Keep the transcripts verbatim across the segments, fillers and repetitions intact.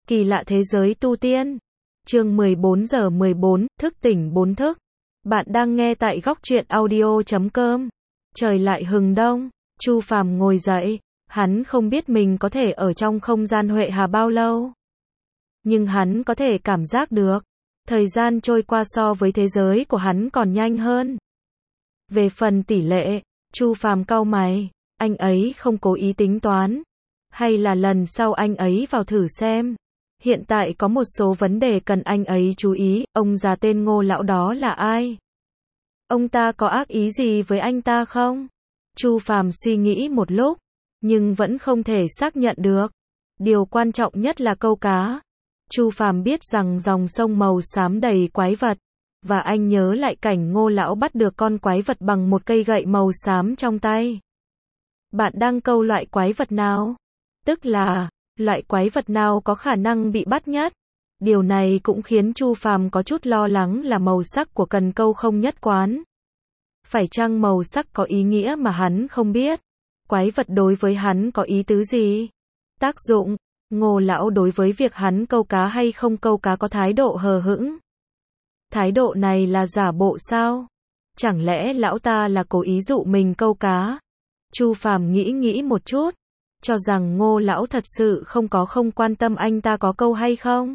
Kỳ lạ thế giới tu tiên. Chương mười bốn giờ mười bốn, thức tỉnh bốn thức. Bạn đang nghe tại góc truyện audio chấm com. Trời lại hừng đông, Chu Phàm ngồi dậy, hắn không biết mình có thể ở trong không gian Huệ Hà bao lâu. Nhưng hắn có thể cảm giác được, thời gian trôi qua so với thế giới của hắn còn nhanh hơn. Về phần tỷ lệ, Chu Phàm cau mày, anh ấy không cố ý tính toán. Hay là lần sau anh ấy vào thử xem. Hiện tại có một số vấn đề cần anh ấy chú ý, ông già tên Ngô lão đó là ai? Ông ta có ác ý gì với anh ta không? Chu Phàm suy nghĩ một lúc, nhưng vẫn không thể xác nhận được. Điều quan trọng nhất là câu cá. Chu Phàm biết rằng dòng sông màu xám đầy quái vật, và anh nhớ lại cảnh Ngô lão bắt được con quái vật bằng một cây gậy màu xám trong tay. Bạn đang câu loại quái vật nào? Tức là, loại quái vật nào có khả năng bị bắt nhất? Điều này cũng khiến Chu Phàm có chút lo lắng là màu sắc của cần câu không nhất quán. Phải chăng màu sắc có ý nghĩa mà hắn không biết? Quái vật đối với hắn có ý tứ gì? Tác dụng, Ngô lão đối với việc hắn câu cá hay không câu cá có thái độ hờ hững. Thái độ này là giả bộ sao? Chẳng lẽ lão ta là cố ý dụ mình câu cá? Chu Phàm nghĩ nghĩ một chút, cho rằng Ngô lão thật sự không có không quan tâm anh ta có câu hay không.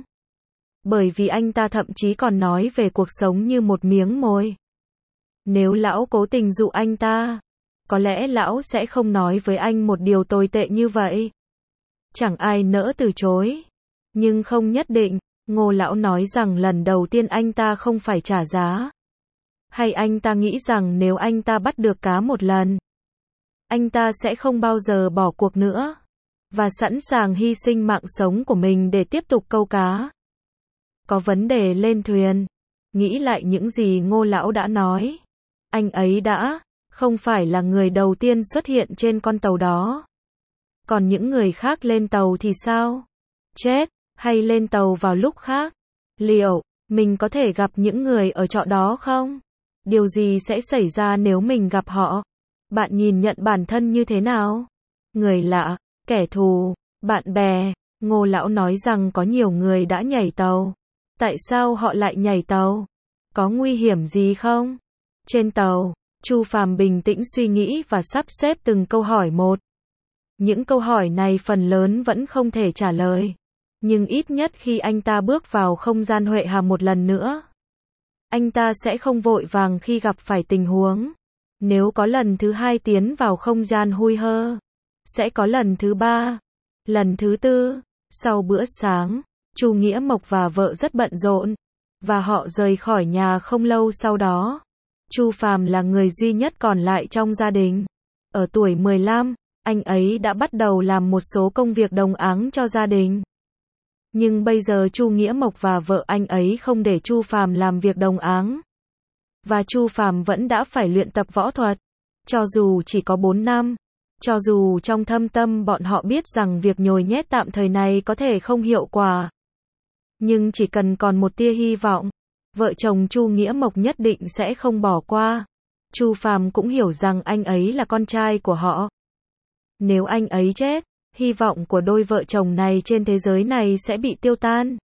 Bởi vì anh ta thậm chí còn nói về cuộc sống như một miếng mồi. Nếu lão cố tình dụ anh ta, có lẽ lão sẽ không nói với anh một điều tồi tệ như vậy. Chẳng ai nỡ từ chối. Nhưng không nhất định, Ngô lão nói rằng lần đầu tiên anh ta không phải trả giá. Hay anh ta nghĩ rằng nếu anh ta bắt được cá một lần, anh ta sẽ không bao giờ bỏ cuộc nữa, và sẵn sàng hy sinh mạng sống của mình để tiếp tục câu cá. Có vấn đề lên thuyền. Nghĩ lại những gì Ngô lão đã nói. Anh ấy đã không phải là người đầu tiên xuất hiện trên con tàu đó. Còn những người khác lên tàu thì sao? Chết, hay lên tàu vào lúc khác? Liệu mình có thể gặp những người ở trọ đó không? Điều gì sẽ xảy ra nếu mình gặp họ? Bạn nhìn nhận bản thân như thế nào? Người lạ, kẻ thù, bạn bè. Ngô lão nói rằng có nhiều người đã nhảy tàu. Tại sao họ lại nhảy tàu? Có nguy hiểm gì không? Trên tàu, Chu Phàm bình tĩnh suy nghĩ và sắp xếp từng câu hỏi một. Những câu hỏi này phần lớn vẫn không thể trả lời. Nhưng ít nhất khi anh ta bước vào không gian Huệ Hà một lần nữa, anh ta sẽ không vội vàng khi gặp phải tình huống. Nếu có lần thứ hai tiến vào không gian Hui Hơ, sẽ có lần thứ ba, lần thứ tư. Sau bữa sáng, Chu Nghĩa Mộc và vợ rất bận rộn, và họ rời khỏi nhà không lâu sau đó. Chu Phàm là người duy nhất còn lại trong gia đình. Ở tuổi mười lăm, anh ấy đã bắt đầu làm một số công việc đồng áng cho gia đình. Nhưng bây giờ Chu Nghĩa Mộc và vợ anh ấy không để Chu Phàm làm việc đồng áng. Và Chu Phàm vẫn đã phải luyện tập võ thuật. Cho dù chỉ có bốn năm. Cho dù trong thâm tâm bọn họ biết rằng việc nhồi nhét tạm thời này có thể không hiệu quả. Nhưng chỉ cần còn một tia hy vọng, vợ chồng Chu Nghĩa Mộc nhất định sẽ không bỏ qua. Chu Phàm cũng hiểu rằng anh ấy là con trai của họ. Nếu anh ấy chết, hy vọng của đôi vợ chồng này trên thế giới này sẽ bị tiêu tan.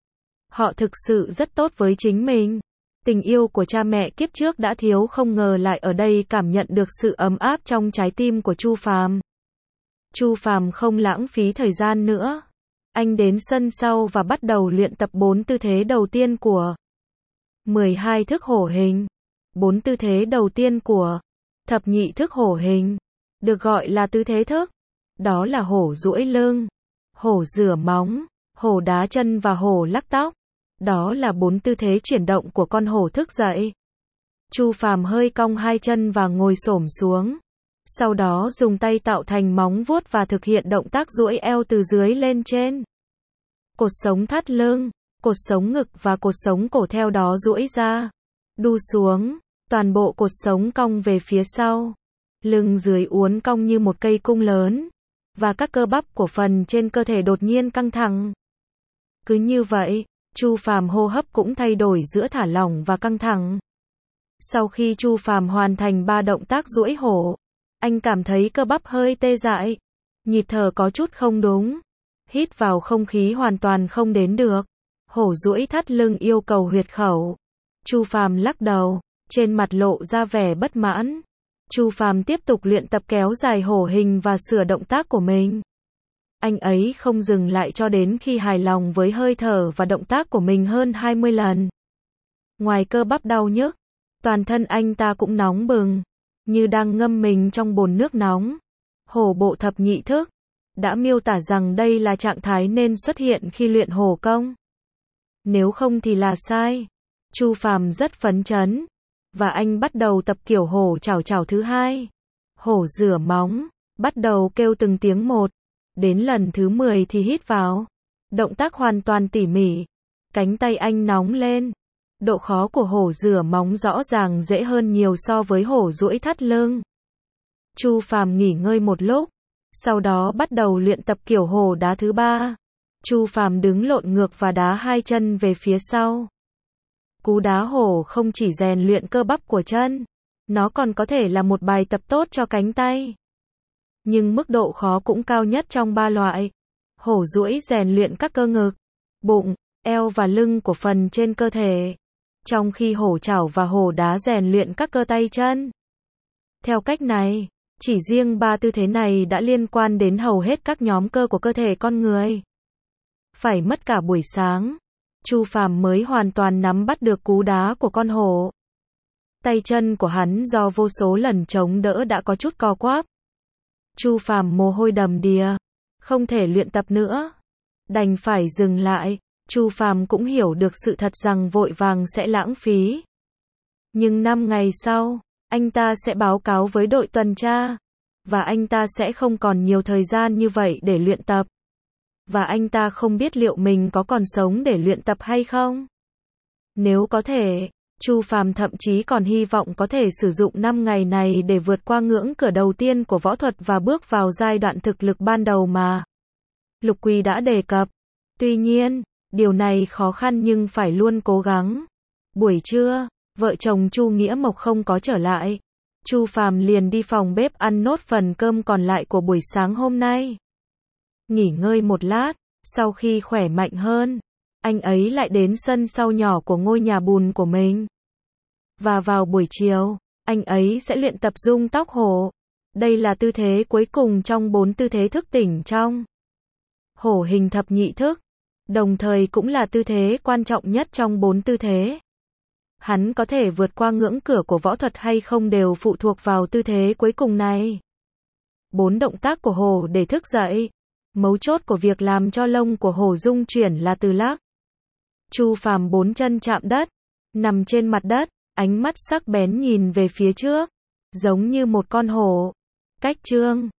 Họ thực sự rất tốt với chính mình. Tình yêu của cha mẹ kiếp trước đã thiếu không ngờ lại ở đây cảm nhận được sự ấm áp trong trái tim của Chu Phàm. Chu Phàm không lãng phí thời gian nữa. Anh đến sân sau và bắt đầu luyện tập bốn tư thế đầu tiên của mười hai thức hổ hình. Bốn tư thế đầu tiên của thập nhị thức hổ hình, được gọi là tư thế thức. Đó là hổ duỗi lưng, hổ rửa móng, hổ đá chân và hổ lắc tóc. Đó là bốn tư thế chuyển động của con hổ thức dậy. Chu Phàm hơi cong hai chân và ngồi xổm xuống. Sau đó dùng tay tạo thành móng vuốt và thực hiện động tác duỗi eo từ dưới lên trên. Cột sống thắt lưng, cột sống ngực và cột sống cổ theo đó duỗi ra. Đu xuống, toàn bộ cột sống cong về phía sau. Lưng dưới uốn cong như một cây cung lớn. Và các cơ bắp của phần trên cơ thể đột nhiên căng thẳng. Cứ như vậy, Chu Phàm hô hấp cũng thay đổi giữa thả lỏng và căng thẳng. Sau khi Chu Phàm hoàn thành ba động tác duỗi hổ, anh cảm thấy cơ bắp hơi tê dại, nhịp thở có chút không đúng. Hít vào không khí hoàn toàn không đến được. Hổ duỗi thắt lưng yêu cầu huyệt khẩu. Chu Phàm lắc đầu, trên mặt lộ ra vẻ bất mãn. Chu Phàm tiếp tục luyện tập kéo dài hổ hình và sửa động tác của mình. Anh ấy không dừng lại cho đến khi hài lòng với hơi thở và động tác của mình hơn hai mươi lần. Ngoài cơ bắp đau nhức, toàn thân anh ta cũng nóng bừng, như đang ngâm mình trong bồn nước nóng. Hổ bộ thập nhị thức đã miêu tả rằng đây là trạng thái nên xuất hiện khi luyện hổ công. Nếu không thì là sai. Chu Phàm rất phấn chấn, và anh bắt đầu tập kiểu hổ chảo chảo thứ hai. Hổ rửa móng, bắt đầu kêu từng tiếng một. Đến lần thứ mười thì hít vào. Động tác hoàn toàn tỉ mỉ. Cánh tay anh nóng lên. Độ khó của hổ rửa móng rõ ràng dễ hơn nhiều so với hổ duỗi thắt lưng. Chu Phàm nghỉ ngơi một lúc, sau đó bắt đầu luyện tập kiểu hổ đá thứ ba. Chu Phàm đứng lộn ngược và đá hai chân về phía sau. Cú đá hổ không chỉ rèn luyện cơ bắp của chân, nó còn có thể là một bài tập tốt cho cánh tay. Nhưng mức độ khó cũng cao nhất trong ba loại. Hổ duỗi rèn luyện các cơ ngực, bụng, eo và lưng của phần trên cơ thể, trong khi hổ chảo và hổ đá rèn luyện các cơ tay chân. Theo cách này, chỉ riêng ba tư thế này đã liên quan đến hầu hết các nhóm cơ của cơ thể con người. Phải mất cả buổi sáng, Chu Phàm mới hoàn toàn nắm bắt được cú đá của con hổ. Tay chân của hắn do vô số lần chống đỡ đã có chút co quắp. Chu Phàm mồ hôi đầm đìa, không thể luyện tập nữa, đành phải dừng lại. Chu Phàm cũng hiểu được sự thật rằng vội vàng sẽ lãng phí. Nhưng năm ngày sau, anh ta sẽ báo cáo với đội tuần tra, và anh ta sẽ không còn nhiều thời gian như vậy để luyện tập. Và anh ta không biết liệu mình có còn sống để luyện tập hay không. Nếu có thể, Chu Phàm thậm chí còn hy vọng có thể sử dụng năm ngày này để vượt qua ngưỡng cửa đầu tiên của võ thuật và bước vào giai đoạn thực lực ban đầu mà Lục Quỳ đã đề cập. Tuy nhiên, điều này khó khăn nhưng phải luôn cố gắng. Buổi trưa, vợ chồng Chu Nghĩa Mộc không có trở lại. Chu Phàm liền đi phòng bếp ăn nốt phần cơm còn lại của buổi sáng hôm nay. Nghỉ ngơi một lát, sau khi khỏe mạnh hơn, anh ấy lại đến sân sau nhỏ của ngôi nhà bùn của mình. Và vào buổi chiều, anh ấy sẽ luyện tập rung tóc hổ. Đây là tư thế cuối cùng trong bốn tư thế thức tỉnh trong hổ hình thập nhị thức, đồng thời cũng là tư thế quan trọng nhất trong bốn tư thế. Hắn có thể vượt qua ngưỡng cửa của võ thuật hay không đều phụ thuộc vào tư thế cuối cùng này. Bốn động tác của hổ để thức dậy. Mấu chốt của việc làm cho lông của hổ rung chuyển là từ lắc. Chu Phàm bốn chân chạm đất, nằm trên mặt đất, ánh mắt sắc bén nhìn về phía trước, giống như một con hổ. Cách chương